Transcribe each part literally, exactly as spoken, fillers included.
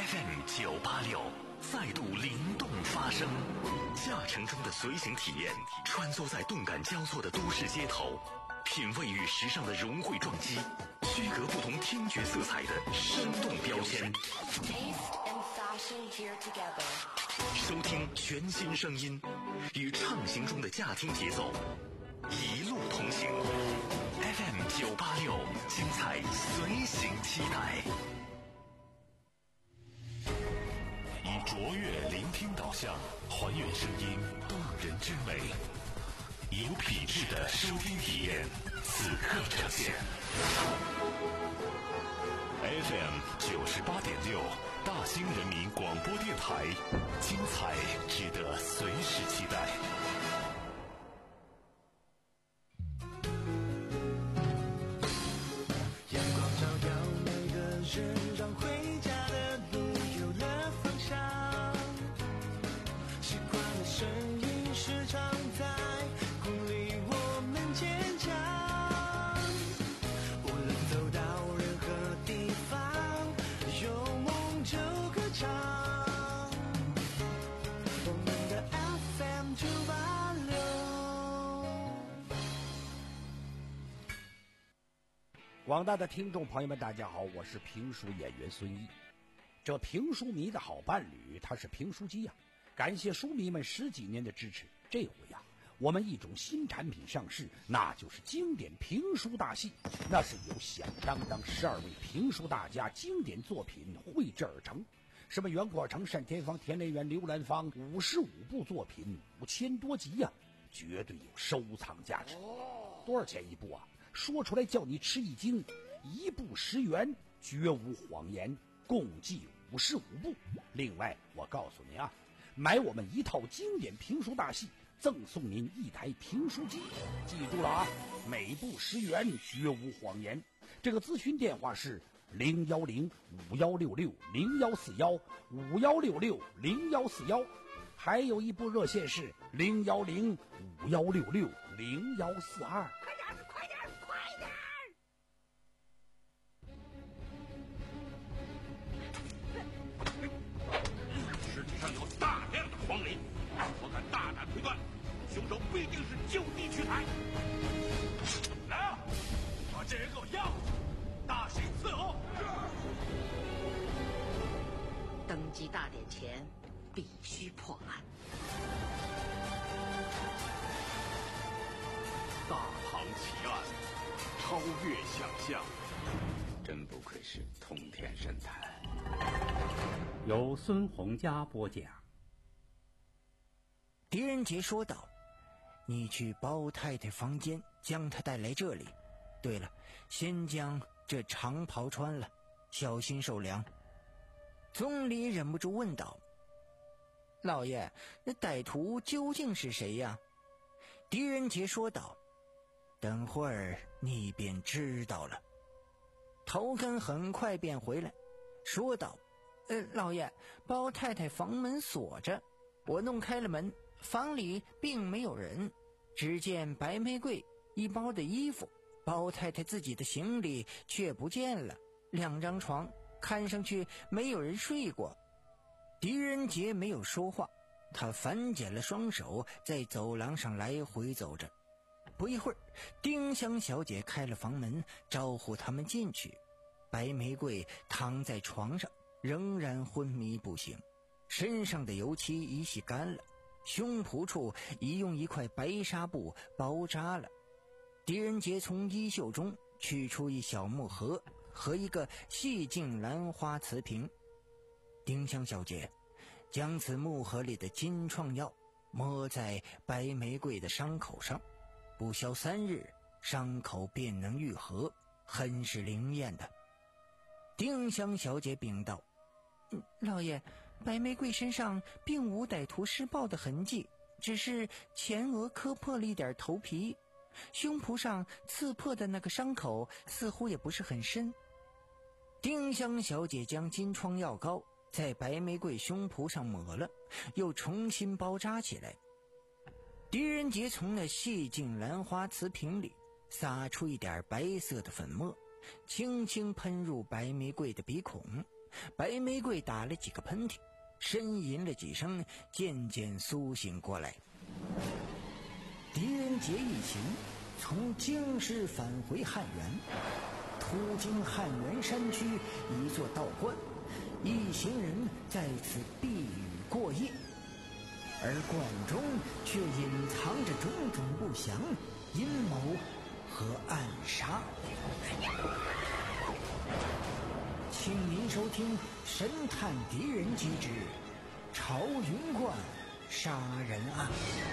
F M 九八六再度灵动发声，驾乘中的随行体验，穿梭在动感交错的都市街头，品味与时尚的融汇撞击，区隔不同听觉色彩的生动标签。收听全新声音，与畅行中的驾听节奏，一路同行。F M 九八六，精彩随行期待。以卓越聆听导向，还原声音动人之美，有品质的收听体验，此刻呈现。F M 九十八点六，大兴人民广播电台，精彩值得随时期待。 阳光照耀每个人，让回家的路有了方向。习惯的声音时常在鼓励我们坚强。无论走到任何地方，有梦就歌唱。我们的 F M 九八六。 广大的听众朋友们，大家好，我是评书演员孙一。这评书迷的好伴侣，他是评书机呀、啊。感谢书迷们十几年的支持，这回呀、啊，我们一种新产品上市，那就是经典评书大戏。那是由响当当十二位评书大家经典作品绘制而成，什么袁国成、单田芳、田连元、刘兰芳，五十五部作品，五千多集呀、啊，绝对有收藏价值。多少钱一部啊？说出来叫你吃一惊，一部十元，绝无谎言，共计五十五部。另外，我告诉你啊，买我们一套经典评书大戏，赠送您一台评书机。记住了啊，每部十元，绝无谎言。这个咨询电话是零幺零五幺六六零幺四幺五幺六六零幺四幺，还有一部热线是零幺零五幺六六零幺四二。快点，快点，快点！ 尸体上有大量的黄磷，我敢大胆推断，凶手必定是就地取材。来啊，把这人给我押回，大刑伺候。 登基大典前必须破案。 大唐奇案，超越想象， 真不愧是通天神探。 由孙洪佳播讲。 狄仁杰说道：你去包太太房间，将她带来这里。对了，先将这长袍穿了，小心受凉。总理忍不住问道：老爷，那歹徒究竟是谁呀？狄仁杰说道：等会儿你便知道了。头根很快便回来，说道：呃，老爷，包太太房门锁着，我弄开了门，房里并没有人，只见白玫瑰一包的衣服，包太太自己的行李却不见了，两张床看上去没有人睡过。狄仁杰没有说话，他反剪了双手，在走廊上来回走着。不一会儿，丁香小姐开了房门，招呼他们进去。白玫瑰躺在床上，仍然昏迷不醒，身上的油漆已洗干了，胸脯处已用一块白纱布包扎了。狄仁杰从衣袖中取出一小木盒和一个细净兰花瓷瓶。丁香小姐将此木盒里的金创药抹在白玫瑰的伤口上，不消三日，伤口便能愈合，很是灵验的。丁香小姐禀道：老爷，白玫瑰身上并无歹徒施暴的痕迹，只是前额磕破了一点头皮，胸脯上刺破的那个伤口似乎也不是很深。丁香小姐将金疮药膏在白玫瑰胸脯上抹了，又重新包扎起来。狄仁杰从那细净兰花瓷瓶里撒出一点白色的粉末，轻轻喷入白玫瑰的鼻孔， 白玫瑰打了几个喷嚏，呻吟了几声，渐渐苏醒过来。狄仁杰一行从京师返回汉源，途经汉源山区一座道观，一行人在此避雨过夜，而观中却隐藏着种种不祥、阴谋和暗杀。请您收听神探狄仁杰之朝云观杀人案。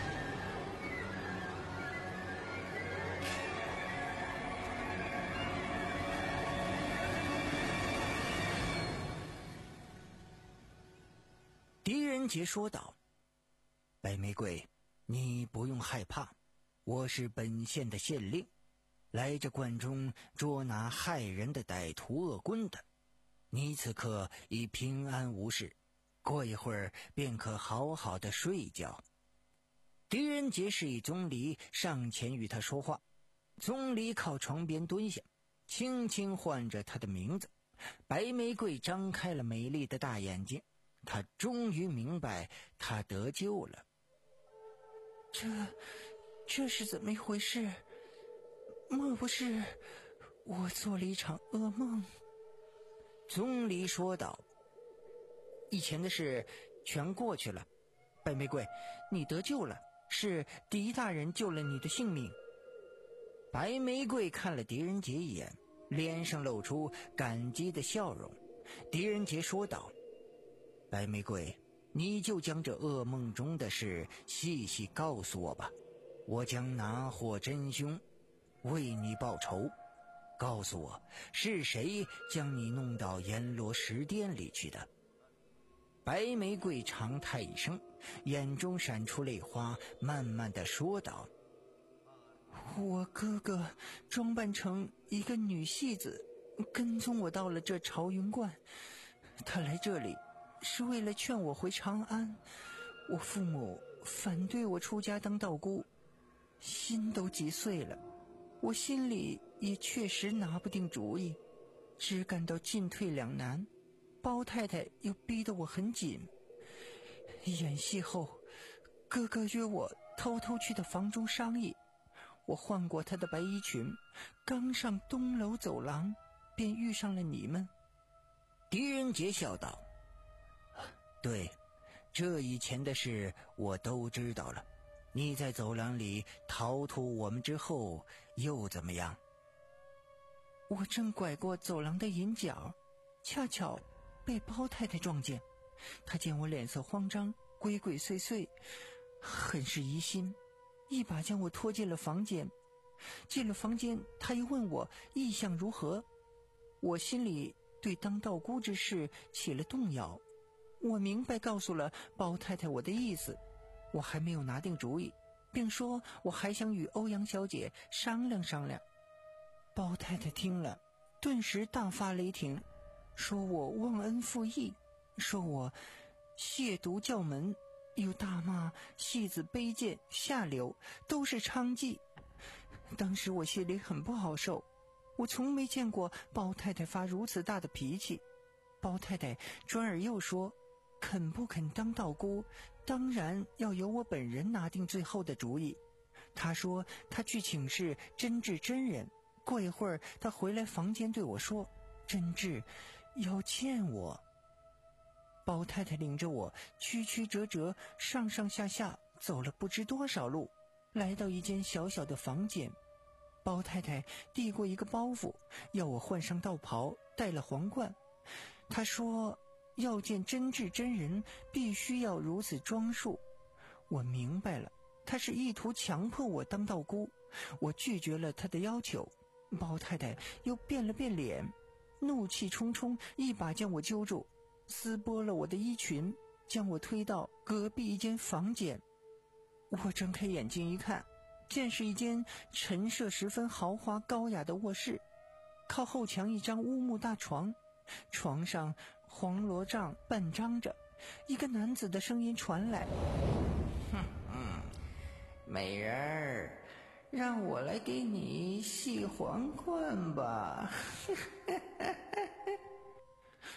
狄仁杰说道：白玫瑰，你不用害怕，我是本县的县令，来这观中捉拿害人的歹徒恶棍的。你此刻已平安无事，过一会儿便可好好的睡一觉。狄仁杰示意钟离上前与他说话，钟离靠床边蹲下，轻轻唤着他的名字。白玫瑰张开了美丽的大眼睛，他终于明白他得救了。这这是怎么一回事？莫不是我做了一场噩梦？钟离说道：以前的事全过去了，白玫瑰，你得救了，是狄大人救了你的性命。白玫瑰看了狄仁杰一眼，脸上露出感激的笑容。狄仁杰说道：白玫瑰，你就将这噩梦中的事细细告诉我吧，我将拿获真凶，为你报仇。告诉我，是谁将你弄到阎罗石殿里去的？白玫瑰长叹一声，眼中闪出泪花，慢慢地说道：我哥哥装扮成一个女戏子，跟踪我到了这朝云观。他来这里是为了劝我回长安，我父母反对我出家当道姑，心都急碎了，我心里也确实拿不定主意，只感到进退两难。包太太又逼得我很紧。演戏后，哥哥约我偷偷去他房中商议，我换过他的白衣裙，刚上东楼走廊，便遇上了你们。狄仁杰笑道：对，这以前的事我都知道了。你在走廊里逃脱我们之后又怎么样？我正拐过走廊的引角，恰巧被包太太撞见，她见我脸色慌张，鬼鬼祟祟，很是疑心，一把将我拖进了房间。进了房间，她又问我意向如何，我心里对当道姑之事起了动摇。我明白告诉了包太太我的意思，我还没有拿定主意，并说我还想与欧阳小姐商量商量。包太太听了，顿时大发雷霆，说我忘恩负义，说我亵渎教门，又大骂戏子卑贱下流，都是娼妓。当时我心里很不好受，我从没见过包太太发如此大的脾气。包太太转而又说，肯不肯当道姑，当然要由我本人拿定最后的主意。她说她去请示真治真人，过一会儿她回来房间对我说，真治要见我。包太太领着我曲曲折折上上下下走了不知多少路，来到一间小小的房间。包太太递过一个包袱，要我换上道袍，戴了皇冠。她说要见真治真人必须要如此装束。我明白了，她是意图强迫我当道姑。我拒绝了她的要求。包太太又变了变脸，怒气冲冲，一把将我揪住，撕剥了我的衣裙，将我推到隔壁一间房间。我睁开眼睛一看，见是一间陈设十分豪华高雅的卧室，靠后墙一张乌木大床，床上黄罗帐半张着，一个男子的声音传来：哼哼，美人儿，让我来给你系皇冠吧。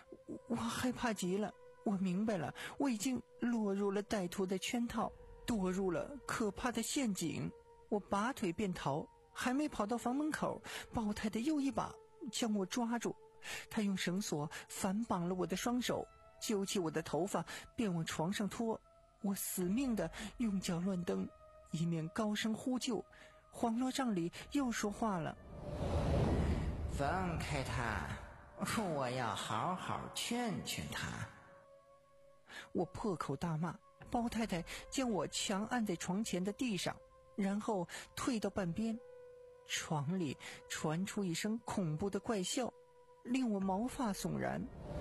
我害怕极了，我明白了，我已经落入了歹徒的圈套，堕入了可怕的陷阱。我拔腿便逃，还没跑到房门口，包太太又一把将我抓住，她用绳索反绑了我的双手，揪起我的头发便往床上拖。我死命地用脚乱蹬，一面高声呼救。黄罗帐里又说话了： 放开他，我要好好劝劝他。 我破口大骂，包太太将我强按在床前的地上，然后退到半边。床里传出一声恐怖的怪笑，令我毛发悚然。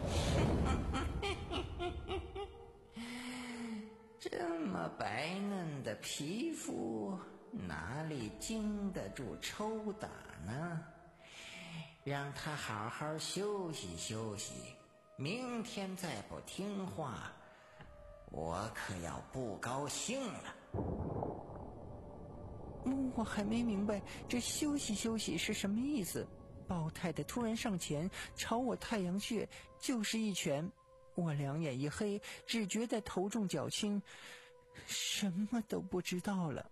这么白嫩的皮肤，哪里经得住抽打呢？让他好好休息休息，明天再不听话，我可要不高兴了。 我还没明白这休息休息是什么意思，包太太突然上前朝我太阳穴就是一拳。我两眼一黑，只觉得头重脚轻，什么都不知道了。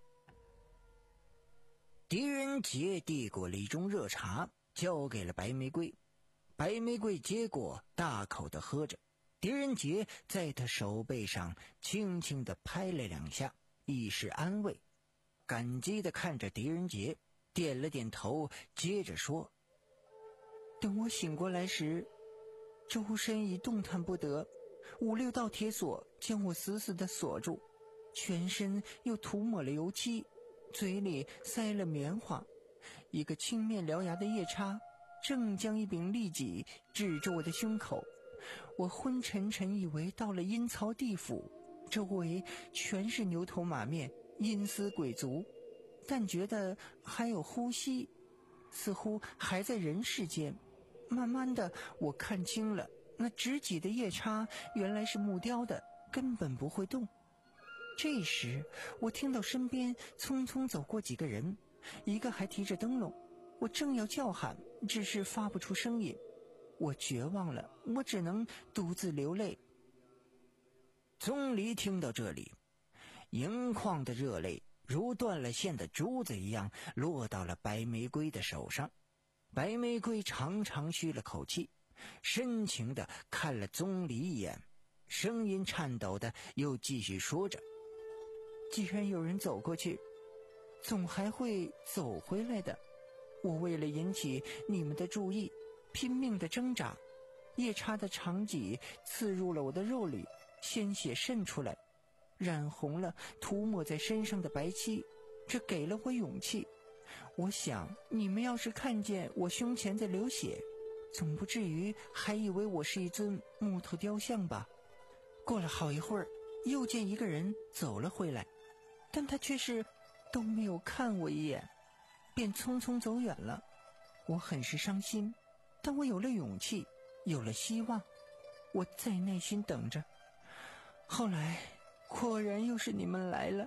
狄仁杰递过了一盅热茶，交给了白玫瑰。白玫瑰接过，大口地喝着。狄仁杰在他手背上轻轻地拍了两下，以示安慰。感激地看着狄仁杰，点了点头，接着说： 等我醒过来时，周身已动弹不得，五六道铁锁将我死死地锁住，全身又涂抹了油漆，嘴里塞了棉花。一个青面獠牙的夜叉正将一柄利戟指着我的胸口。我昏沉沉以为到了阴曹地府，周围全是牛头马面，阴司鬼卒，但觉得还有呼吸，似乎还在人世间。慢慢的我看清了，那直戟的夜叉原来是木雕的，根本不会动。这时我听到身边匆匆走过几个人，一个还提着灯笼，我正要叫喊，只是发不出声音。我绝望了，我只能独自流泪。 钟离听到这里，盈眶的热泪如断了线的珠子一样落到了白玫瑰的手上。白玫瑰长长吁了口气，深情地看了钟离一眼，声音颤抖的又继续说着： 既然有人走过去，总还会走回来的。我为了引起你们的注意，拼命地挣扎，夜叉的长戟刺入了我的肉里，鲜血渗出来，染红了涂抹在身上的白漆，这给了我勇气。我想你们要是看见我胸前在流血，总不至于还以为我是一尊木头雕像吧。过了好一会儿，又见一个人走了回来，但他却是都没有看我一眼，便匆匆走远了。我很是伤心，但我有了勇气，有了希望。我再耐心等着，后来果然又是你们来了，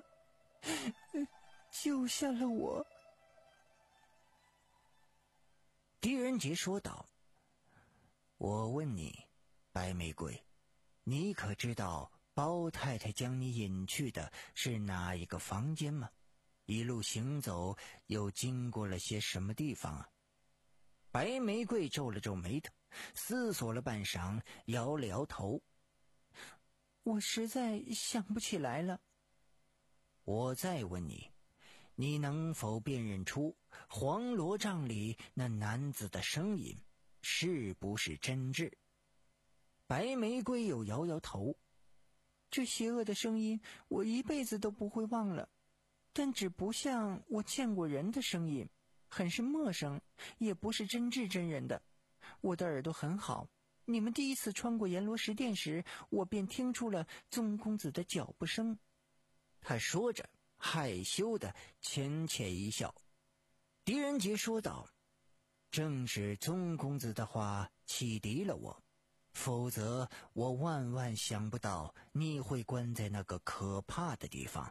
救下了我。 狄仁杰说道：我问你，白玫瑰，你可知道包太太将你引去的是哪一个房间吗？一路行走又经过了些什么地方啊？白玫瑰皱了皱眉头，思索了半晌，摇了摇头： 我实在想不起来了。 我再问你，你能否辨认出黄罗帐里那男子的声音是不是真挚？白玫瑰又摇摇头： 这邪恶的声音我一辈子都不会忘了，但只不像我见过人的声音，很是陌生，也不是真挚真人的。我的耳朵很好，你们第一次穿过阎罗石殿时，我便听出了宗公子的脚步声。 他说着害羞的浅浅一笑。狄仁杰说道：正是宗公子的话启迪了我，否则我万万想不到你会关在那个可怕的地方。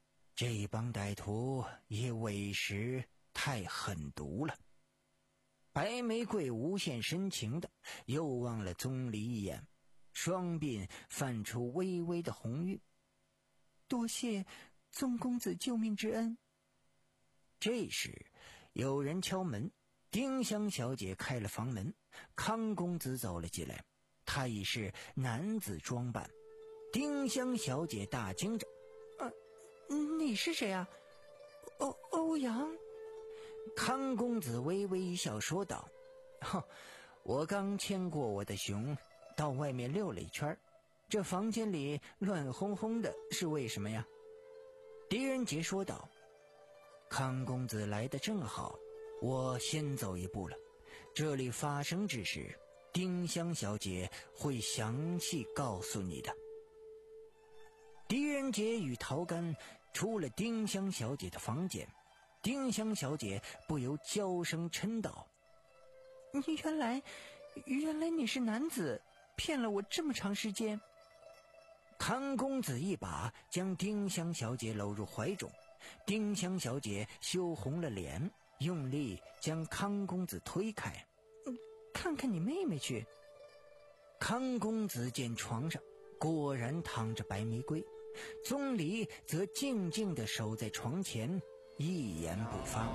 这帮歹徒也委实太狠毒了。 白玫瑰无限深情的又望了钟离一眼，双鬓泛出微微的红晕。多谢宗公子救命之恩。这时有人敲门，丁香小姐开了房门，康公子走了进来，他已是男子装扮。丁香小姐大惊着：啊，你是谁啊？欧欧阳。康公子微微一笑说道：我刚牵过我的熊到外面溜了一圈，这房间里乱哄哄的是为什么呀？狄仁杰说道：康公子来得正好，我先走一步了，这里发生之事丁香小姐会详细告诉你的。狄仁杰与陶干出了丁香小姐的房间，丁香小姐不由娇声嗔道：你原来原来你是男子，骗了我这么长时间。康公子一把将丁香小姐搂入怀中，丁香小姐羞红了脸，用力将康公子推开。看看你妹妹去。康公子见床上果然躺着白玫瑰，宗离则静静地守在床前，一言不发。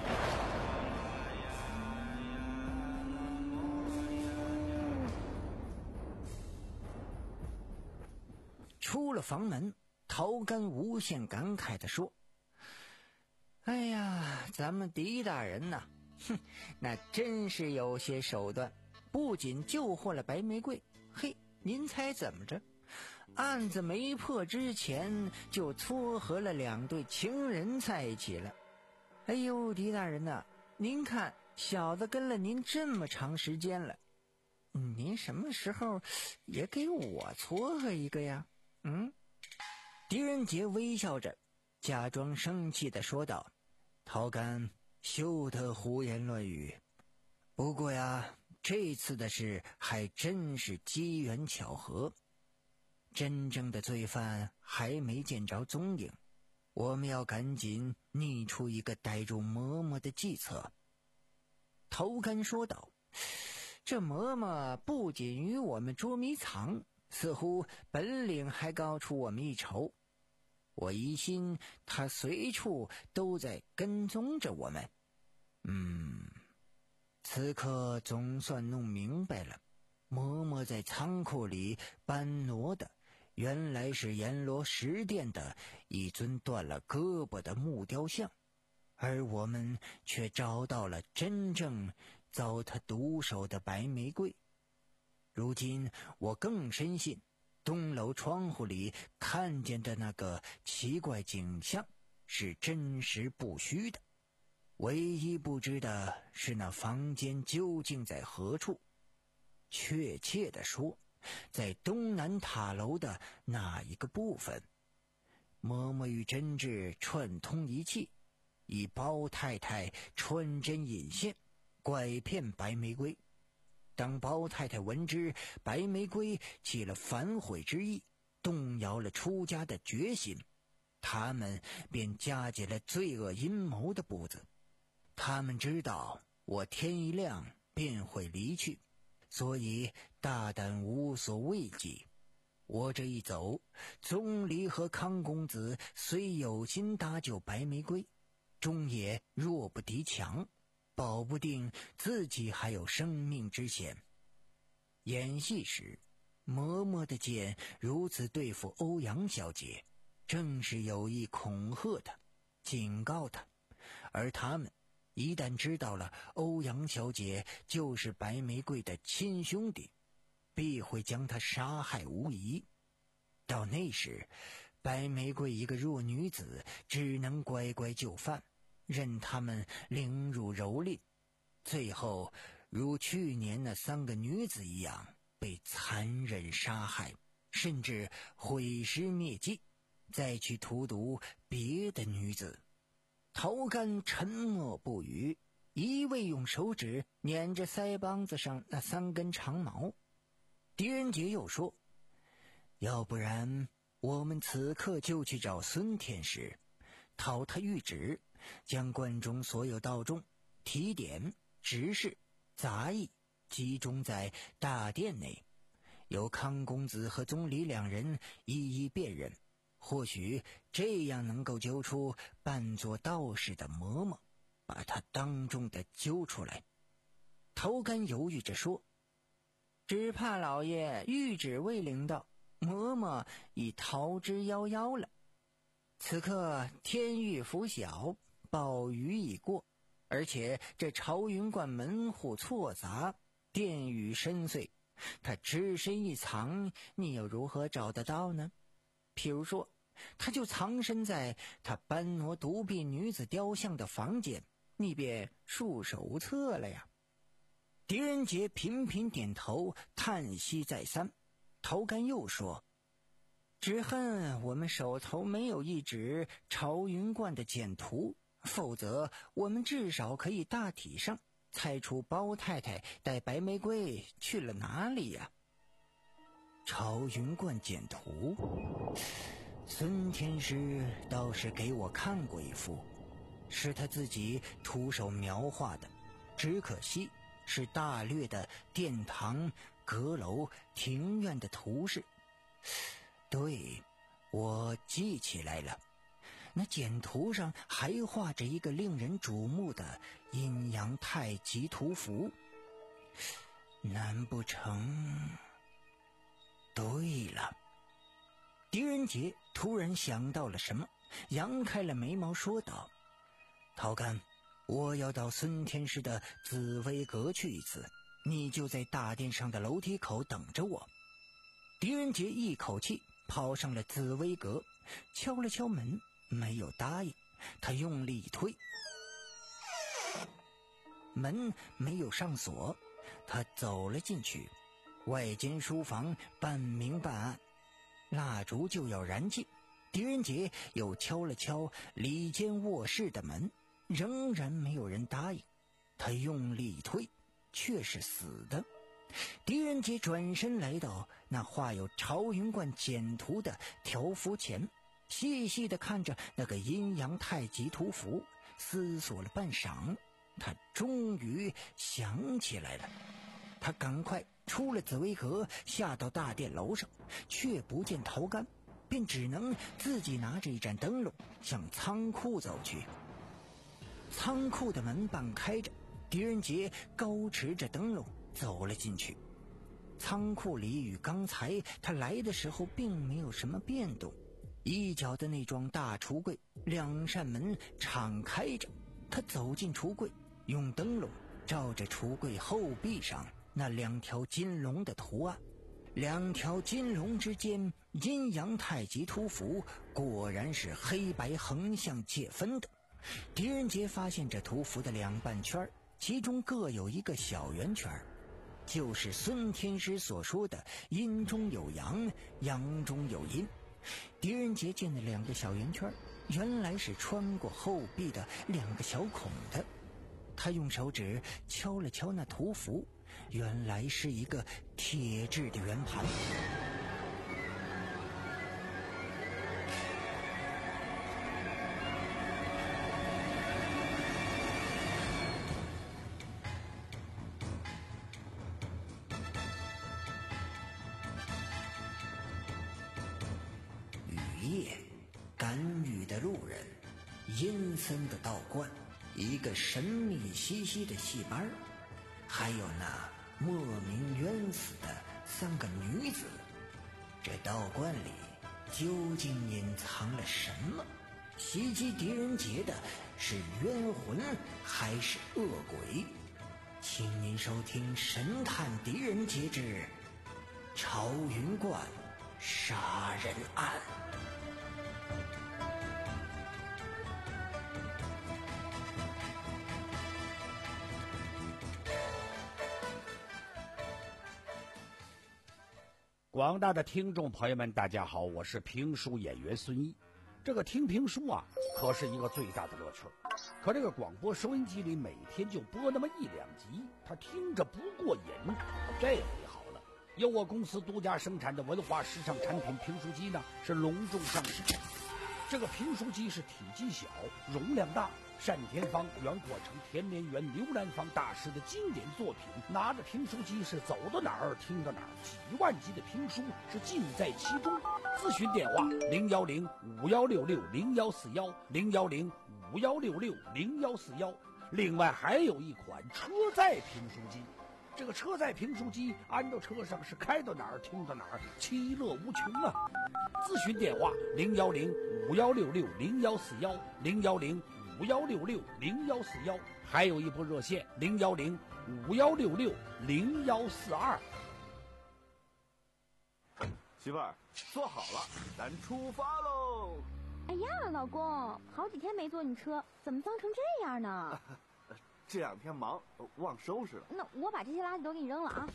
出了房门，陶干无限感慨地说：哎呀，咱们狄大人呐，哼，那真是有些手段，不仅救活了白玫瑰，嘿，您猜怎么着？案子没破之前就撮合了两对情人在一起了。哎呦，狄大人呐，您看小子跟了您这么长时间了，您什么时候也给我撮合一个呀？嗯？狄仁杰微笑着假装生气地说道：陶干，休得胡言乱语。不过呀，这次的事还真是机缘巧合，真正的罪犯还没见着踪影，我们要赶紧拟出一个逮住嬷嬷的计策。陶干说道：这嬷嬷不仅与我们捉迷藏，似乎本领还高出我们一筹。我疑心她随处都在跟踪着我们。嗯，此刻总算弄明白了，嬷嬷在仓库里搬挪的原来是阎罗石殿的一尊断了胳膊的木雕像，而我们却找到了真正遭他毒手的白玫瑰。如今我更深信东楼窗户里看见的那个奇怪景象是真实不虚的，唯一不知的是那房间究竟在何处。确切地说，在东南塔楼的那一个部分。嬷嬷与真挚串通一气，以包太太穿针引线，拐骗白玫瑰。当包太太闻知白玫瑰起了反悔之意，动摇了出家的决心，他们便加紧了罪恶阴谋的步子。他们知道我天一亮便会离去，所以大胆无所畏惧。我这一走，宗离和康公子虽有心搭救白玫瑰，终也弱不敌强，保不定自己还有生命之险。演戏时，嬷嬷的剑如此对付欧阳小姐，正是有意恐吓她，警告她。而他们一旦知道了欧阳小姐就是白玫瑰的亲兄弟，必会将她杀害无疑。到那时，白玫瑰一个弱女子只能乖乖就范，任他们凌辱蹂躏，最后如去年那三个女子一样被残忍杀害，甚至毁尸灭迹，再去荼毒别的女子。陶干沉默不语，一味用手指捻着腮帮子上那三根长毛。狄仁杰又说：要不然我们此刻就去找孙天师，讨他谕旨，将观中所有道众提点执事杂役集中在大殿内，由康公子和总理两人一一辨认，或许这样能够揪出扮作道士的嬷嬷，把他当众的揪出来。头干犹豫着说：“只怕老爷谕旨未领到，嬷嬷已逃之夭夭了。此刻天欲拂晓，暴雨已过，而且这朝云观门户错杂，殿宇深邃，他只身一藏，你又如何找得到呢？譬如说，他就藏身在他搬挪独臂女子雕像的房间，你便束手无策了呀。”狄仁杰频频点头，叹息再三。头干又说：“只恨我们手头没有一纸朝云观的简图，否则我们至少可以大体上猜出包太太带白玫瑰去了哪里呀。”朝云观简图，孙天师倒是给我看过一幅，是他自己徒手描画的，只可惜是大略的殿堂、阁楼、庭院的图示。对，我记起来了，那简图上还画着一个令人瞩目的阴阳太极图符。难不成？对了，狄仁杰突然想到了什么，扬开了眉毛说道：“陶干，我要到孙天师的紫薇阁去一次，你就在大殿上的楼梯口等着我。”狄仁杰一口气跑上了紫薇阁，敲了敲门，没有答应。他用力一推，门没有上锁，他走了进去。外间书房半明半暗，蜡烛就要燃尽，狄仁杰又敲了敲里间卧室的门，仍然没有人答应。他用力一推，却是死的。狄仁杰转身来到那画有朝云观简图的条幅前，细细地看着那个阴阳太极图符，思索了半晌，他终于想起来了。他赶快出了紫薇阁，下到大殿楼上，却不见陶干，便只能自己拿着一盏灯笼向仓库走去。仓库的门半开着，狄仁杰高持着灯笼走了进去。仓库里与刚才他来的时候并没有什么变动，一角的那幢大橱柜，两扇门敞开着。他走进橱柜，用灯笼照着橱柜后壁上那两条金龙的图案，两条金龙之间阴阳太极图符果然是黑白横向界分的。狄仁杰发现这图符的两半圈，其中各有一个小圆圈，就是孙天师所说的阴中有阳，阳中有阴。狄仁杰见那两个小圆圈原来是穿过后壁的两个小孔的，他用手指敲了敲那图符，原来是一个铁制的圆盘。雨夜，赶雨的路人，阴森的道观，一个神秘兮兮的戏班，还有那莫名冤死的三个女子。这道观里究竟隐藏了什么？袭击狄仁杰的是冤魂还是恶鬼？请您收听《神探狄仁杰之朝云观杀人案》。 广大的听众朋友们，大家好，我是评书演员孙一。这个听评书啊，可是一个最大的乐趣。可这个广播收音机里每天就播那么一两集，他听着不过瘾。这回好了，由我公司独家生产的文化时尚产品评书机呢，是隆重上市。这个评书机是体积小、容量大， 单田芳、袁阔成、田连元、刘兰芳大师的经典作品，拿着评书机是走到哪儿听到哪儿，几万集的评书是尽在其中。咨询电话零幺零五幺六六零幺四幺零幺零五幺六六零幺四幺。另外还有一款车载评书机，这个车载评书机安到车上是开到哪儿听到哪儿，其乐无穷啊！咨询电话零幺零五幺六六零幺四幺零幺零五幺六六零幺四幺，还有一部热线零幺零五幺六六零幺四二。 媳妇儿，坐好了，咱出发喽！ 哎呀，老公，好几天没坐你车，怎么脏成这样呢？ 这两天忙，忘收拾了。 那我把这些垃圾都给你扔了啊！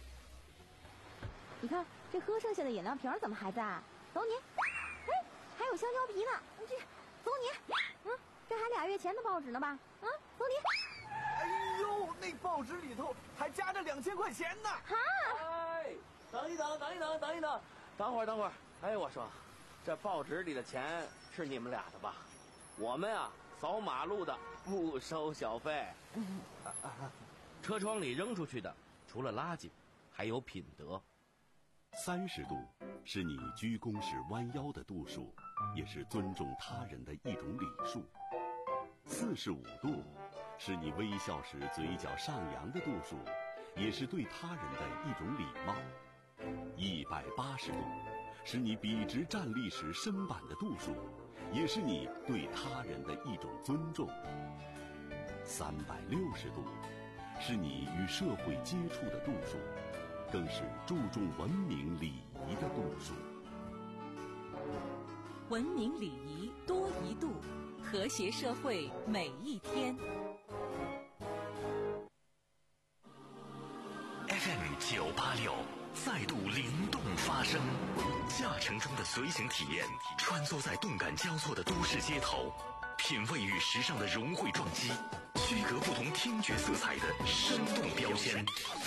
你看，这喝剩下的饮料瓶怎么还在？走你！哎，还有香蕉皮呢，这走你！嗯，这还俩月前的报纸呢吧？啊，走你！ 哎呦，那报纸里头还夹着两千块钱呢！ 哈！ 哎，等一等，等一等，等一等，等会儿，等会儿。哎，我说，这报纸里的钱是你们俩的吧？我们啊，扫马路的不收小费。车窗里扔出去的，除了垃圾，还有品德。 三十度是你鞠躬时弯腰的度数，也是尊重他人的一种礼数。四十五度是你微笑时嘴角上扬的度数，也是对他人的一种礼貌。一百八十度是你笔直站立时身板的度数，也是你对他人的一种尊重。三百六十度是你与社会接触的度数，更是注重文明礼仪的度数。 文明礼仪多一度，和谐社会每一天。 F M 九八六再度灵动发声，驾乘中的随行体验，穿梭在动感交错的都市街头，品味与时尚的融汇撞击，区隔不同听觉色彩的生动标签。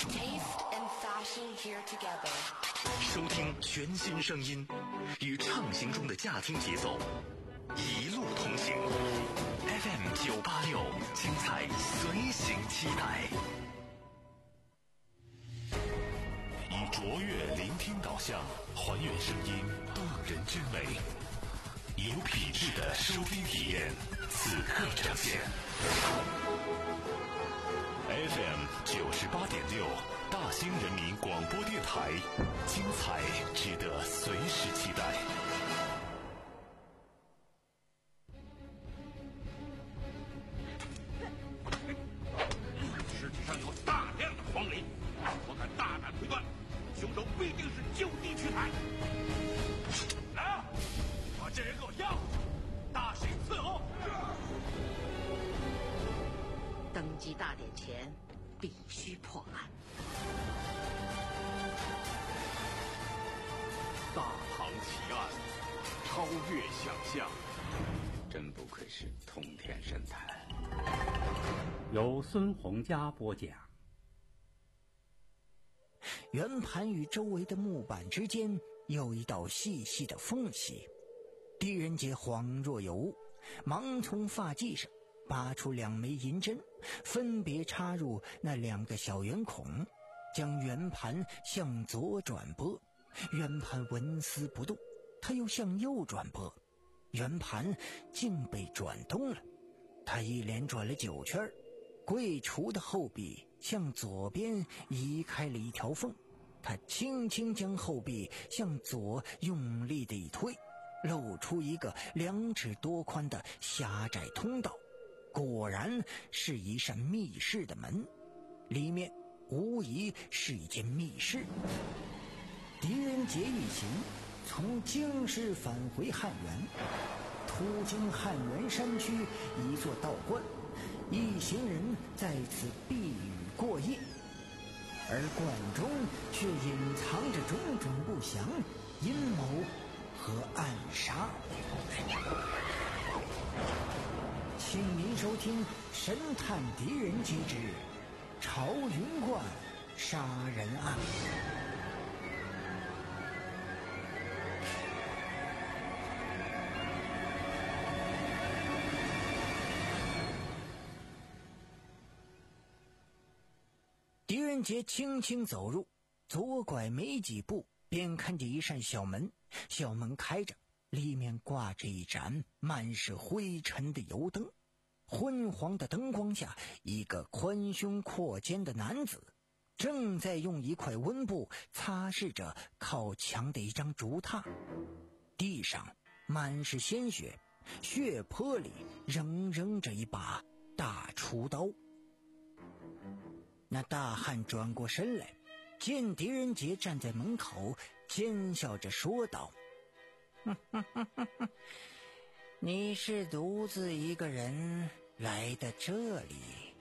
收听全新声音，与畅行中的驾听节奏，一路同行。F M 九八六，精彩随行期待。以卓越聆听导向，还原声音动人之美，有品质的收听体验，此刻呈现。F M 九十八点六，大兴人民广播电台，精彩值得随时期待。 尸体上有大量的黄磷，我敢大胆推断，凶手必定是就地取材。来啊，把这人给我要，大审伺候。 登基大典前，必须破案。 大唐奇案，超越想象，真不愧是通天神探。 由孙洪佳播讲。 圆盘与周围的木板之间有一道细细的缝隙，狄仁杰恍若有悟，忙从发髻上拔出两枚银针，分别插入那两个小圆孔，将圆盘向左转拨，圆盘纹丝不动。他又向右转拨，圆盘竟被转动了。他一连转了九圈，柜橱的后壁向左边移开了一条缝，他轻轻将后壁向左用力地一推，露出一个两尺多宽的狭窄通道，果然是一扇密室的门，里面无疑是一间密室。狄仁杰一行从京师返回汉源，途经汉源山区一座道观，一行人在此避雨过夜，而观中却隐藏着种种不祥、阴谋和暗杀。请您收听《神探狄仁杰之朝云观杀人案》。 人杰轻轻走入，左拐没几步，便看见一扇小门，小门开着，里面挂着一盏满是灰尘的油灯。昏黄的灯光下，一个宽胸阔肩的男子正在用一块温布擦拭着靠墙的一张竹榻，地上满是鲜血，血泊里仍扔着一把大锄刀。那大汉转过身来，见狄仁杰站在门口，奸笑着说道：你是独自一个人来的这里，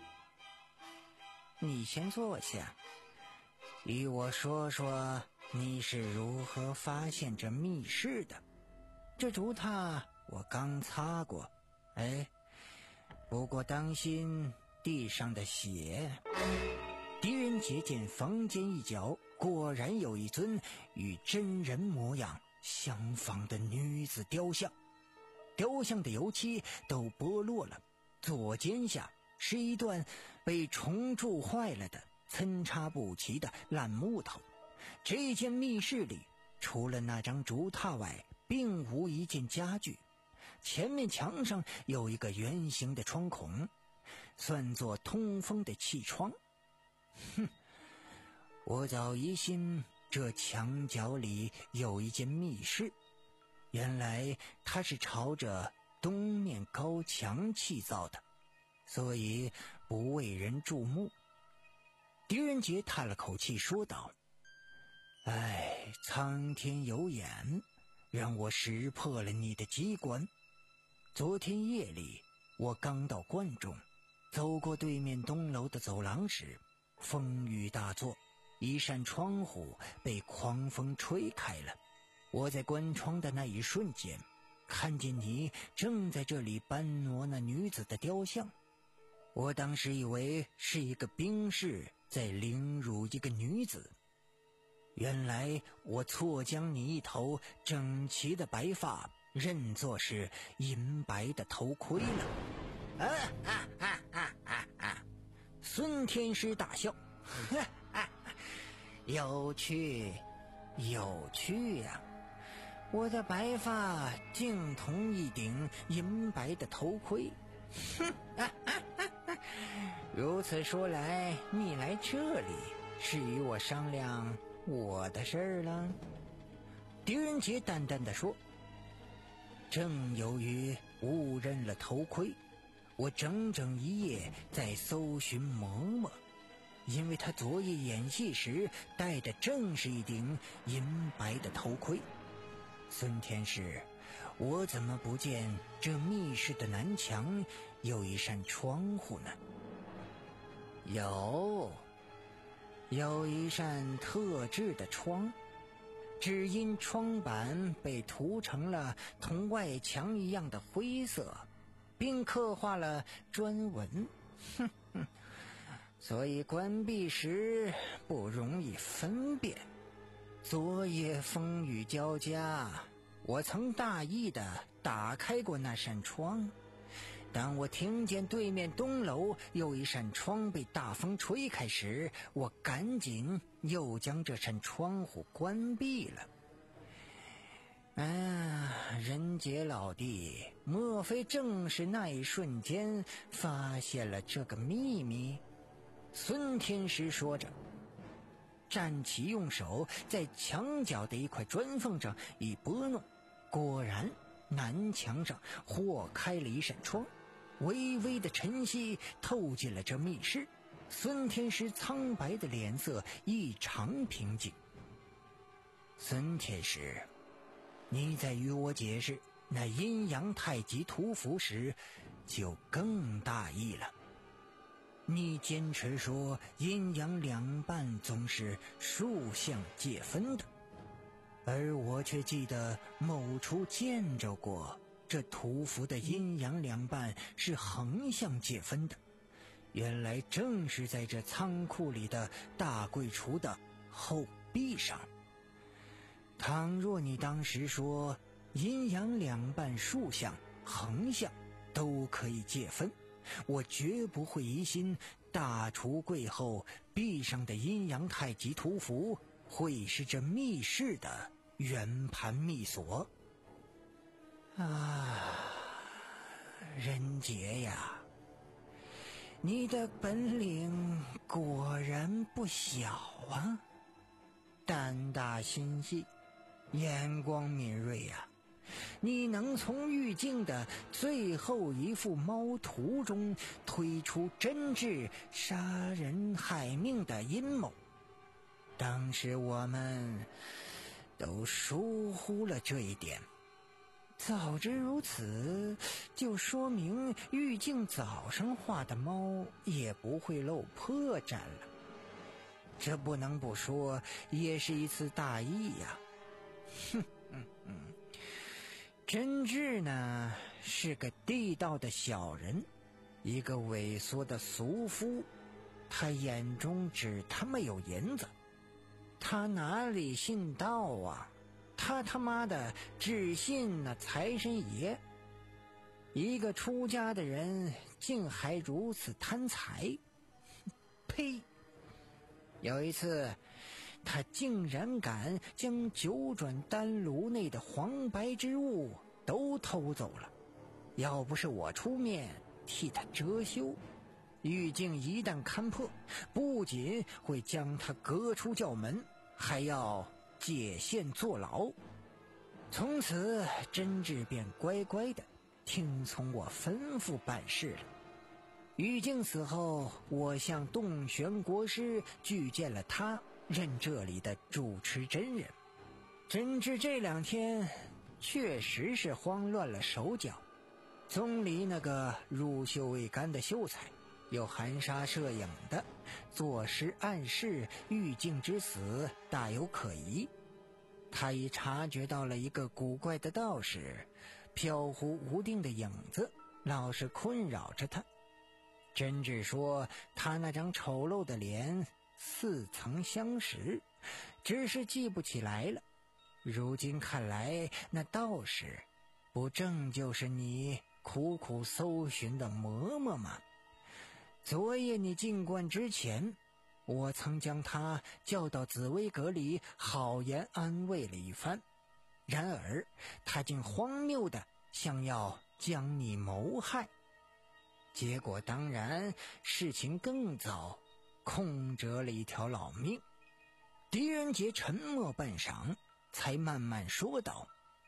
你先坐下，与我说说你是如何发现这密室的。这竹榻我刚擦过，哎，不过当心地上的血。狄仁杰见房间一角果然有一尊与真人模样相仿的女子雕像，雕像的油漆都剥落了，左肩下是一段被虫蛀坏了的参差不齐的烂木头。这间密室里除了那张竹榻外并无一件家具，前面墙上有一个圆形的窗孔，算作通风的气窗。哼，我早疑心这墙角里有一间密室，原来它是朝着东面高墙砌造的，所以不为人注目。狄仁杰叹了口气说道：唉，苍天有眼，让我识破了你的机关。昨天夜里我刚到观中，走过对面东楼的走廊时，风雨大作，一扇窗户被狂风吹开了。我在关窗的那一瞬间，看见你正在这里搬挪那女子的雕像。我当时以为是一个兵士在凌辱一个女子，原来我错将你一头整齐的白发认作是银白的头盔了。啊啊啊啊啊啊！孙天师大笑，有趣，有趣呀、啊！我的白发竟同一顶银白的头盔，哼！啊啊啊啊！如此说来，你来这里是与我商量我的事儿了。狄仁杰淡淡的说：正由于误认了头盔，我整整一夜在搜寻嬷嬷，因为他昨夜演戏时戴的正是一顶银白的头盔。孙天师，我怎么不见这密室的南墙有一扇窗户呢？有，有一扇特制的窗，只因窗板被涂成了同外墙一样的灰色，并刻画了砖纹，哼哼，所以关闭时不容易分辨。昨夜风雨交加，我曾大意地打开过那扇窗，当我听见对面东楼有一扇窗被大风吹开时，我赶紧又将这扇窗户关闭了。啊，仁杰老弟，莫非正是那一瞬间发现了这个秘密？孙天师说着，站起，用手在墙角的一块砖缝上一拨弄，果然南墙上豁开了一扇窗，微微的晨曦透进了这密室。孙天师苍白的脸色异常平静。孙天师，你在与我解释那阴阳太极图符时就更大意了。你坚持说阴阳两半总是竖向界分的，而我却记得某处见着过这图符的阴阳两半是横向界分的，原来正是在这仓库里的大柜橱的后壁上。倘若你当时说阴阳两半竖向横向都可以界分，我绝不会疑心大橱柜后壁上的阴阳太极图符会是这密室的圆盘密锁。啊，仁杰呀，你的本领果然不小啊，胆大心细，眼光敏锐呀、啊！你能从玉镜的最后一幅猫图中推出真挚杀人害命的阴谋，当时我们都疏忽了这一点。早知如此，就说明玉镜早上画的猫也不会露破绽了。这不能不说，也是一次大意呀。哼嗯嗯，真挚呢是个地道的小人，一个萎缩的俗夫，他眼中只他妈有银子，他哪里信道啊？他他妈的只信那财神爷。一个出家的人竟还如此贪财，呸！有一次他竟然敢将九转丹炉内的黄白之物都偷走了，要不是我出面替他遮羞，玉镜一旦看破，不仅会将他革出教门，还要解线坐牢。从此真挚便乖乖的听从我吩咐办事了。玉镜死后，我向洞玄国师举荐了他任这里的主持真人。真挚这两天确实是慌乱了手脚，宗离那个入袖未干的秀才，有含沙射影的作诗暗示玉镜之死大有可疑。他已察觉到了一个古怪的道士飘忽无定的影子，老是困扰着他。真挚说他那张丑陋的脸似曾相识，只是记不起来了。如今看来，那道士不正就是你苦苦搜寻的嬷嬷吗？昨夜你进观之前，我曾将他叫到紫薇阁里好言安慰了一番，然而他竟荒谬的想要将你谋害，结果当然事情更糟，空折了一条老命。狄仁杰沉默半晌，才慢慢说道：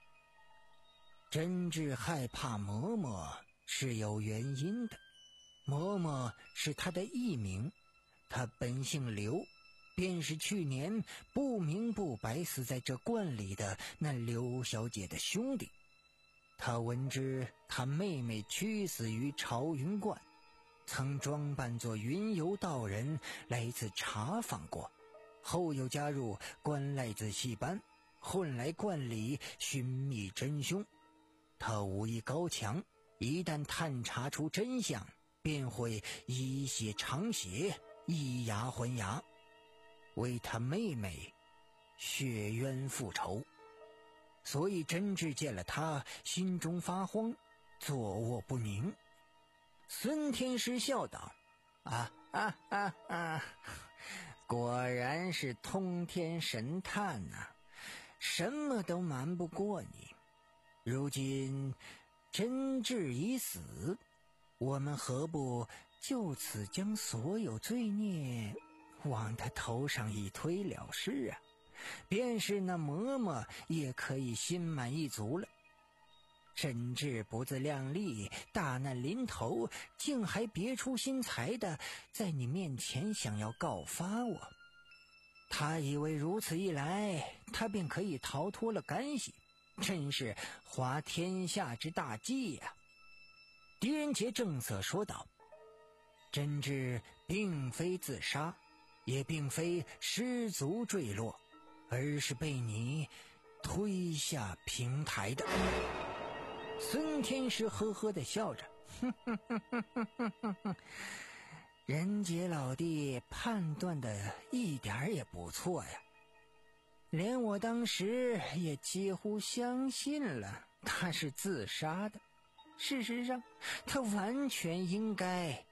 真挚害怕嬷嬷是有原因的，嬷嬷是他的艺名，他本姓刘，便是去年不明不白死在这观里的那刘小姐的兄弟。他闻知他妹妹屈死于朝云观，曾装扮作云游道人来一次查访过，后又加入观赖子戏班，混来观里寻觅真凶。他武艺高强，一旦探查出真相，便会以血偿血，以牙还牙，为他妹妹血冤复仇。所以真挚见了他，心中发慌，坐卧不宁。孙天师笑道：啊啊啊啊！果然是通天神探呐、啊，什么都瞒不过你。如今真挚已死，我们何不就此将所有罪孽往他头上一推了事啊？便是那嬷嬷也可以心满意足了。真挚不自量力，大难临头，竟还别出心裁的在你面前想要告发我。他以为如此一来，他便可以逃脱了干系，真是滑天下之大稽呀、啊！狄仁杰正色说道：真挚并非自杀，也并非失足坠落，而是被你推下平台的。孙天师呵呵地笑着，哼哼哼哼哼哼哼，仁杰老弟判断的一点也不错呀，连我当时也几乎相信了他是自杀的。事实上，他完全应该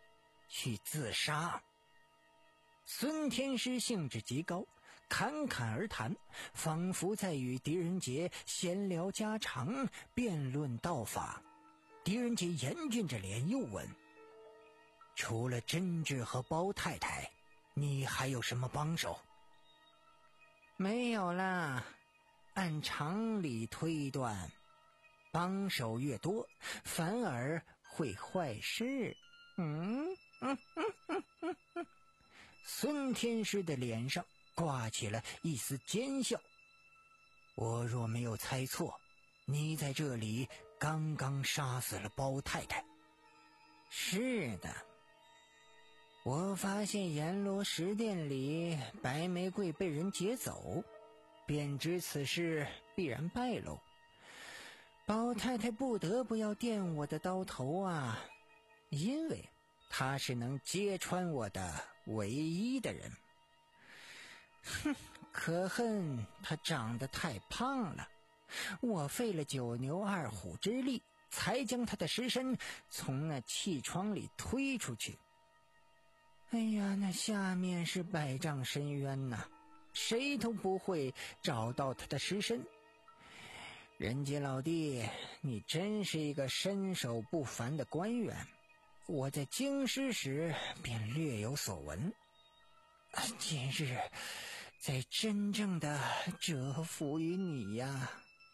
去自杀。孙天师兴致极高，侃侃而谈，仿佛在与狄仁杰闲聊家常，辩论道法。狄仁杰严峻着脸又问：除了真治和包太太，你还有什么帮手？没有啦，按常理推断，帮手越多反而会坏事。嗯嗯嗯嗯嗯嗯。孙天师的脸上挂起了一丝奸笑。我若没有猜错，你在这里刚刚杀死了包太太。是的，我发现阎罗石殿里白玫瑰被人劫走，便知此事必然败露。包太太不得不要垫我的刀头啊，因为她是能揭穿我的唯一的人。哼，可恨她长得太胖了，我费了九牛二虎之力，才将她的尸身从那气窗里推出去。哎呀，那下面是百丈深渊呐，谁都不会找到她的尸身。人杰老弟，你真是一个身手不凡的官员，我在京师时便略有所闻，今日在真正的折服于你呀。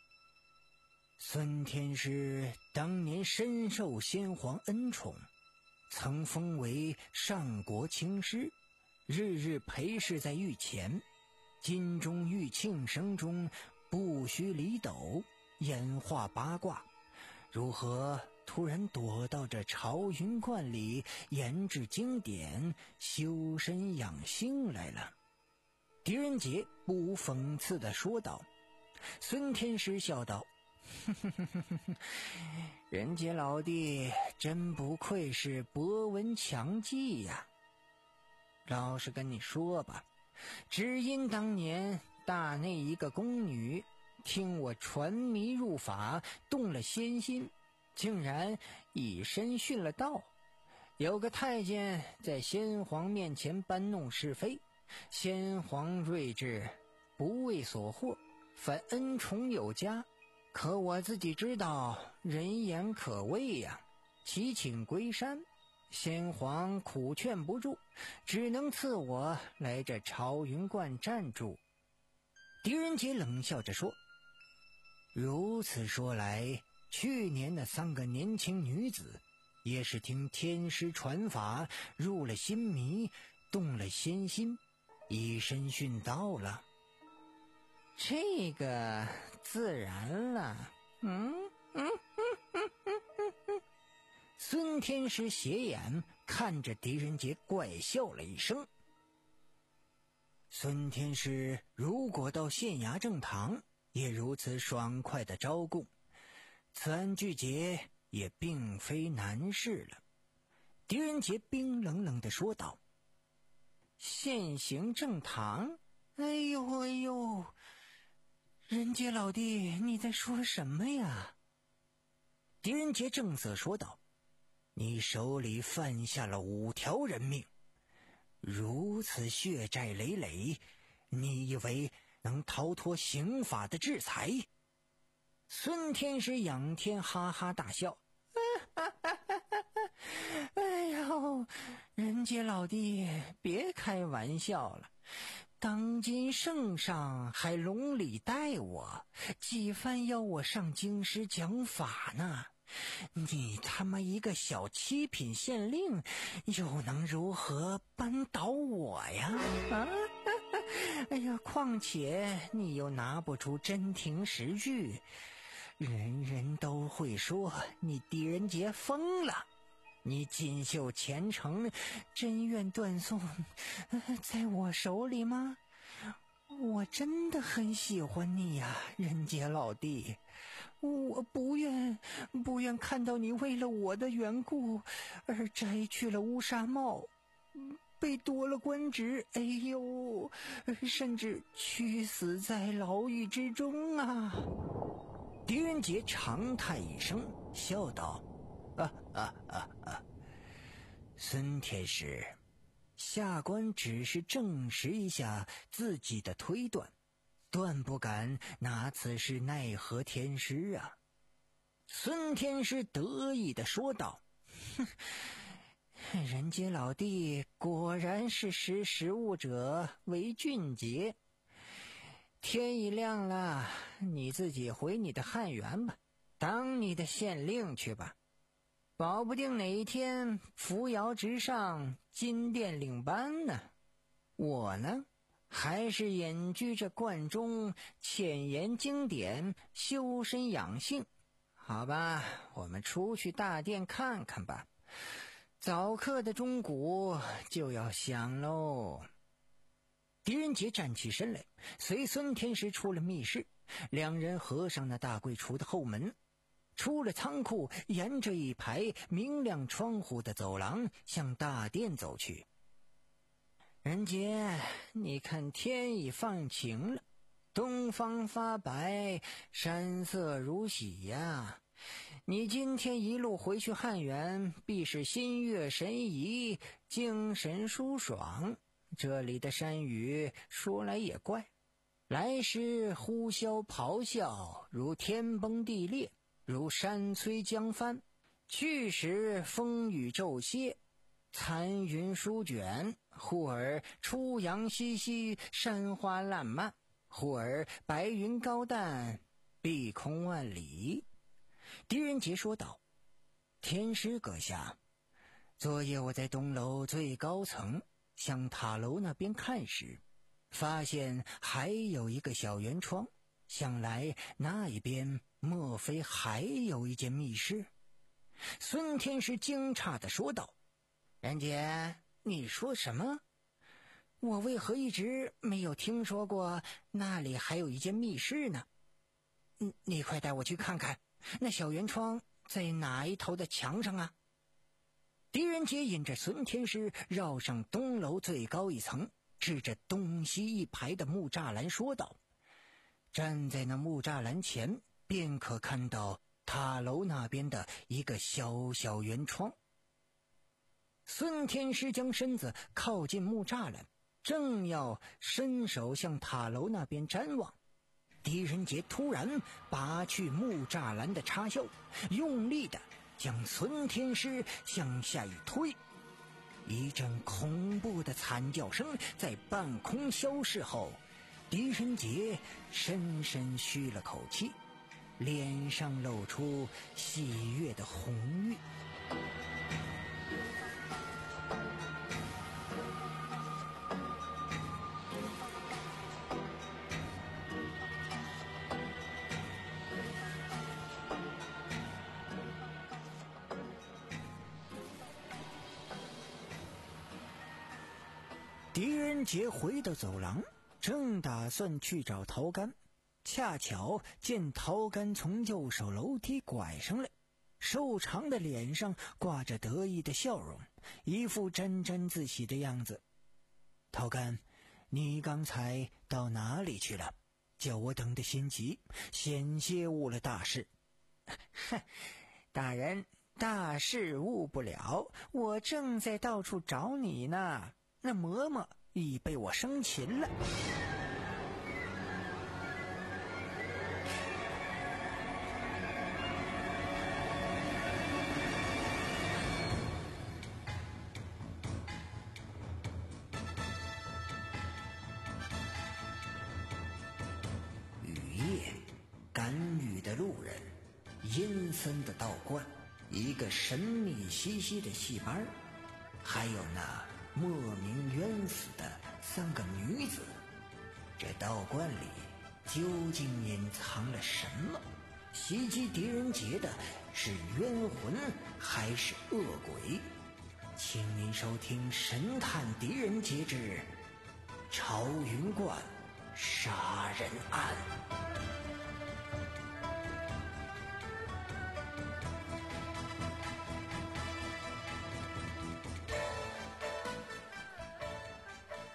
孙天师当年深受先皇恩宠，曾封为上国卿师，日日陪侍在御前，金钟玉磬声中不须离斗，演化八卦，如何突然躲到这朝云观里研制经典，修身养性来了？狄仁杰不无讽刺地说道。孙天师笑道：仁杰老弟真不愧是博闻强记呀。老实跟你说吧，只因当年大内一个宫女听我传迷入法，动了仙心，竟然以身殉了道。有个太监在先皇面前搬弄是非，先皇睿智，不为所惑，反恩宠有加。可我自己知道人言可畏呀，祈请归山，先皇苦劝不住，只能赐我来这朝云观暂住。狄仁杰冷笑着说：如此说来，去年的三个年轻女子也是听天师传法，入了心迷，动了仙心，以身殉道了。这个自然了。嗯嗯嗯嗯嗯嗯嗯。孙天师斜眼看着狄仁杰，怪笑了一声。孙天师如果到县衙正堂，也如此爽快的招供，此案具结也并非难事了。狄仁杰冰冷冷地说道：现行正堂？哎呦哎呦，仁杰老弟，你在说什么呀？狄仁杰正色说道：你手里犯下了五条人命，如此血债累累，你以为能逃脱刑法的制裁？孙天师仰天哈哈大笑：哎呦，仁杰老弟别开玩笑了，当今圣上还笼里待我，几番要我上京师讲法呢，你他妈一个小七品县令，又能如何扳倒我呀？啊！哎呀，况且你又拿不出真凭实据，人人都会说你狄仁杰疯了。你锦绣前程，真愿断送在我手里吗？我真的很喜欢你呀，仁杰老弟，我不愿不愿看到你为了我的缘故而摘去了乌纱帽，被夺了官职，哎呦，甚至屈死在牢狱之中啊！狄仁杰长叹一声，笑道：啊啊啊啊！ 孙天师，下官只是证实一下自己的推断，断不敢拿此事奈何天师啊。孙天师得意地说道：哼，人杰老弟果然是识时务者为俊杰。天已亮了，你自己回你的汉源吧，当你的县令去吧，保不定哪一天扶摇直上，金殿领班呢。我呢，还是隐居着观中，浅研经典，修身养性。好吧，我们出去大殿看看吧，早课的钟鼓就要响喽。狄仁杰站起身来，随孙天师出了密室，两人合上那大柜橱的后门，出了仓库，沿着一排明亮窗户的走廊向大殿走去。仁杰，你看天已放晴了，东方发白，山色如洗呀。你今天一路回去汉源，必是心悦神怡，精神舒爽。这里的山雨说来也怪，来时呼啸咆哮，如天崩地裂，如山摧江翻；去时风雨骤歇，残云舒卷，忽而初阳西溪，山花烂漫，忽而白云高淡，碧空万里。狄仁杰说道：天师阁下，昨夜我在东楼最高层向塔楼那边看时，发现还有一个小圆窗，想来那一边莫非还有一间密室？孙天师惊诧地说道：仁杰，你说什么？我为何一直没有听说过那里还有一间密室呢？你你快带我去看看，那小圆窗在哪一头的墙上啊？狄仁杰引着孙天师绕上东楼最高一层，指着东西一排的木栅栏说道：站在那木栅栏前，便可看到塔楼那边的一个小小圆窗。孙天师将身子靠近木栅栏，正要伸手向塔楼那边瞻望，狄仁杰突然拔去木栅栏的插销，用力的将孙天师向下一推，一阵恐怖的惨叫声在半空消逝后，狄仁杰深深吁了口气，脸上露出喜悦的红晕。狄仁杰回到走廊，正打算去找陶干，恰巧见陶干从右手楼梯拐上来，瘦长的脸上挂着得意的笑容，一副沾沾自喜的样子。陶干，你刚才到哪里去了？叫我等得心急，险些误了大事。哼，大人，大事误不了，我正在到处找你呢。那嬷嬷已被我生擒了。雨夜，赶雨的路人，阴森的道观，一个神秘兮兮的戏班，还有那莫名冤死的三个女子，这道观里究竟隐藏了什么？袭击狄仁杰的是冤魂还是恶鬼？请您收听《神探狄仁杰之朝云观杀人案》。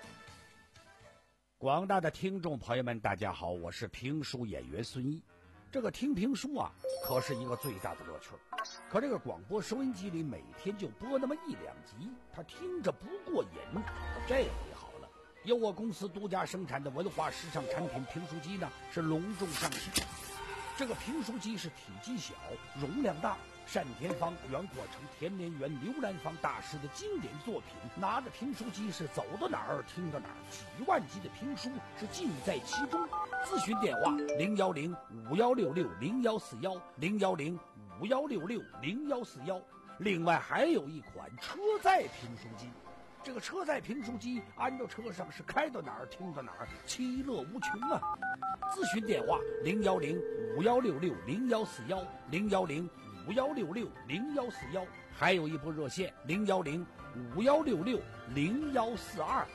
广大的听众朋友们，大家好，我是评书演员孙一。 这个听评书啊，可是一个最大的乐趣。可这个广播收音机里每天就播那么一两集，他听着不过瘾。这回好了，由我公司独家生产的文化时尚产品评书机呢，是隆重上市。这个评书机是体积小，容量大，单田芳、袁阔成、田连元、刘兰芳大师的经典作品，拿着评书机是走到哪儿听到哪儿，几万集的评书是尽在其中。咨询电话零幺零五幺六六零幺四幺零幺零五幺六六零幺四幺。另外还有一款车载评书机，这个车载评书机安到车上是开到哪儿听到哪儿，其乐无穷啊！咨询电话零幺零五幺六六零幺四幺零幺零五幺六六零幺四幺，还有一部热线零幺零五幺六六零幺四二。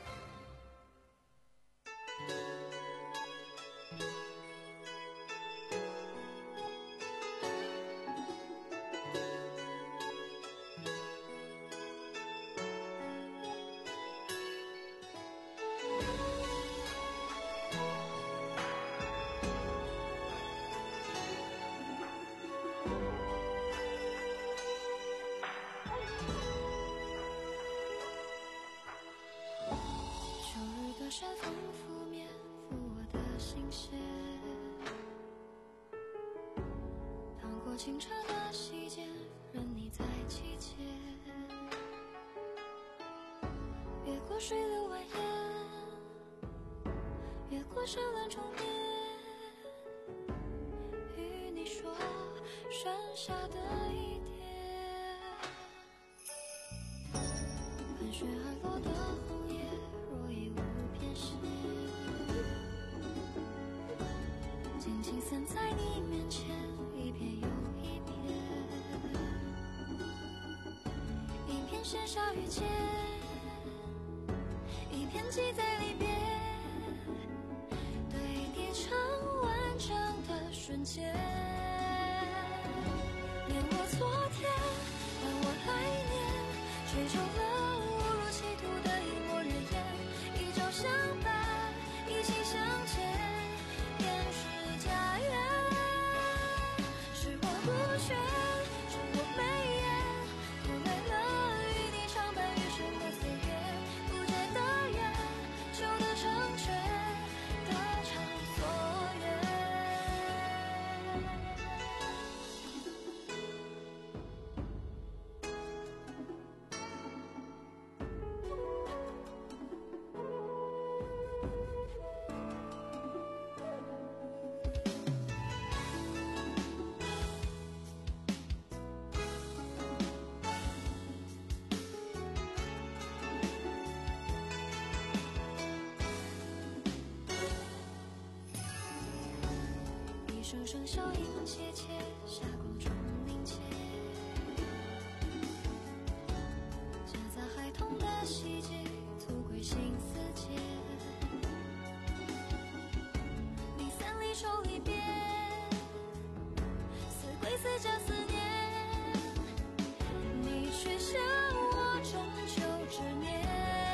山风拂面，拂我的心弦。趟过清澈的溪涧，任你在其间。越过水流蜿蜒，越过山峦重叠，与你说山下的一点。盘旋而落的红叶，若已无边线，静静散在你面前，一片又一片，一片羡煞遇见，一片记在离别，堆叠成完整的瞬间。连我昨天，伴我来年，追求了误入歧途的一抹人烟，一朝相伴，一心相牵，便是家园。是我不选，是我眉眼，拖累了与你常伴余生的岁月，不解的缘，求得成全，得偿所愿。一声声笑音切切，霞光中凝结，夹杂孩童的细节，图归心似箭。离散离愁离别，似归似家思念，你却向我终究执念。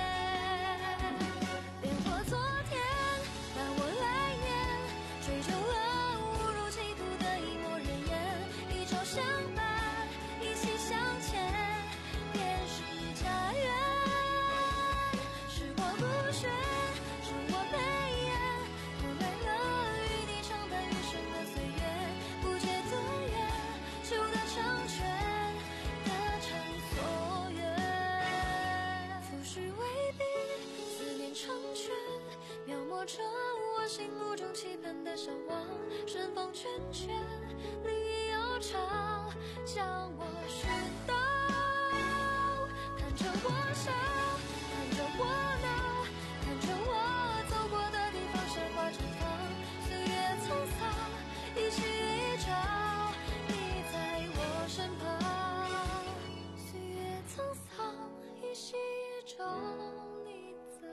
连我昨天，伴我来年，追求了误入歧途的一抹人烟，一朝相伴，一起相牵，便是家园。是我不选，是我眉眼，拖累了与你常伴余生的岁月，不解的缘，求得成全，得偿所愿。浮世未必，思念成全，描摹着我心目中期盼的向往。顺风卷卷，离忆悠长，将我寻到。看着我笑，看着我闹，看着我走过的地方，山花绽放，岁月沧桑，一夕一朝，你在我身旁。岁月沧桑，一夕一朝，你在。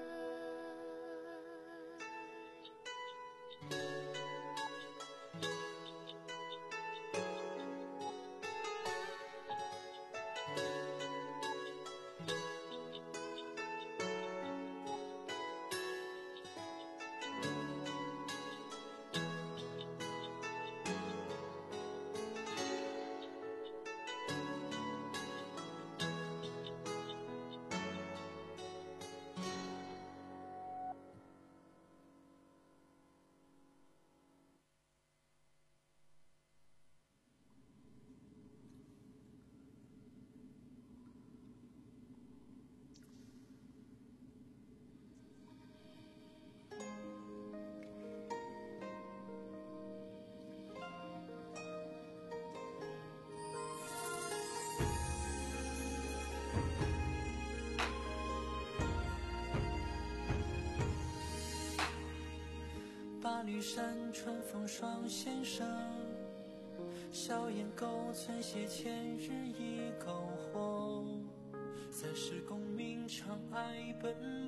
山春风双先生，笑颜勾存写千日一篝火，三十功名长爱奔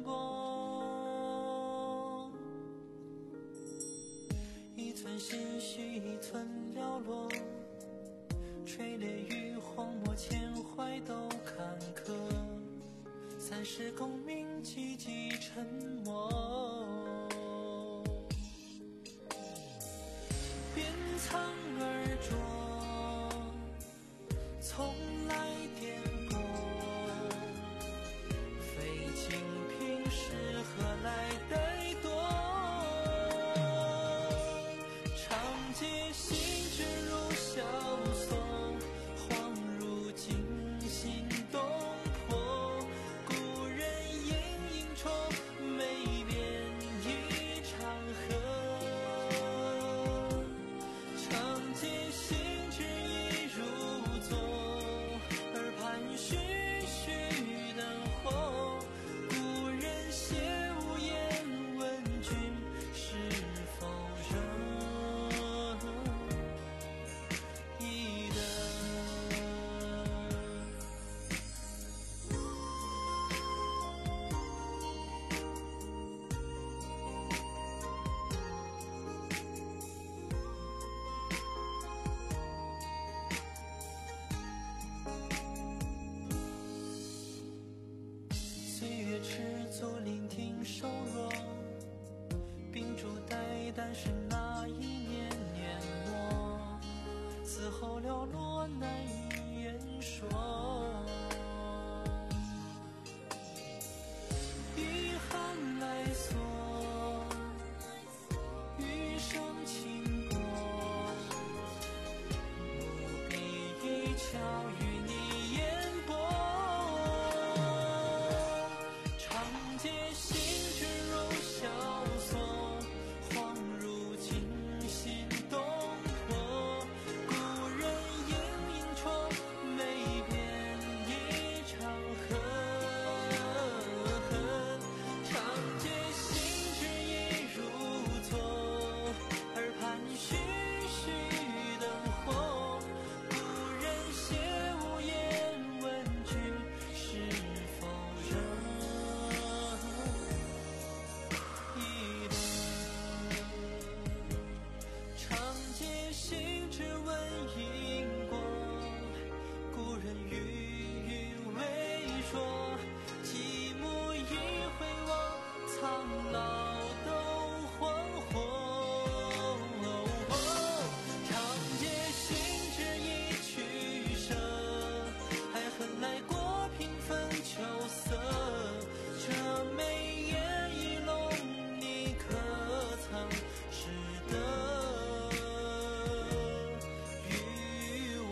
波，一寸心绪一寸寥落，垂泪于荒漠前怀都坎坷，三十功名寂寂沉默，遍苍而浊，从来颠簸，非清平时何来怠惰，长街行之如萧索，恍如惊心动魄，故人影影绰，眉边一长河，长街行之意如昨，耳畔徐徐灯火，故人歇无言，问君是否仍记得。岁月赤足聆听瘦弱，秉烛待旦是那一年年末，此后寥落难以言说，遗憾来索，余生轻薄，不必一巧与你言薄，长街行之如萧索，恍如惊心动魄，故人影影绰，眉边一长河，长街行之意如昨，耳畔徐徐灯火，故人歇无言，问君是否仍记得。长街行之问因果，故人语语微弱，寂寞一回望，苍老都惶惑。长街行之一取舍，还恨来过平分秋色，这眉眼一笼，你可曾识得与我？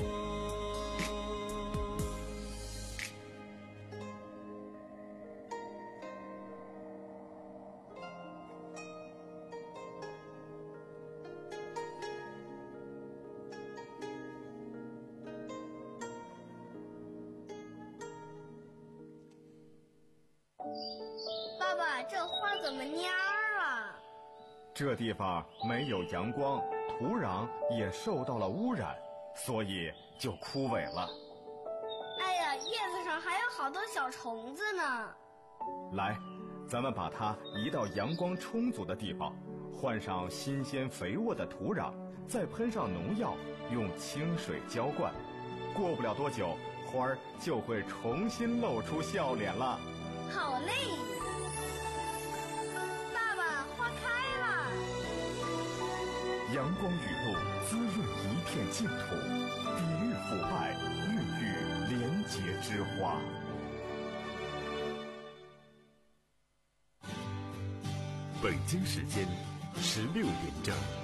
爸爸，这花怎么蔫儿了？ 这地方没有阳光，土壤也受到了污染，所以就枯萎了。 哎呀，叶子上还有好多小虫子呢。 来，咱们把它移到阳光充足的地方，换上新鲜肥沃的土壤，再喷上农药，用清水浇灌。过不了多久，花儿就会重新露出笑脸了。 好嘞，爸爸，花开了。 阳光雨露滋润一片净土，抵御腐败，孕育廉洁之花。 北京时间十六点整。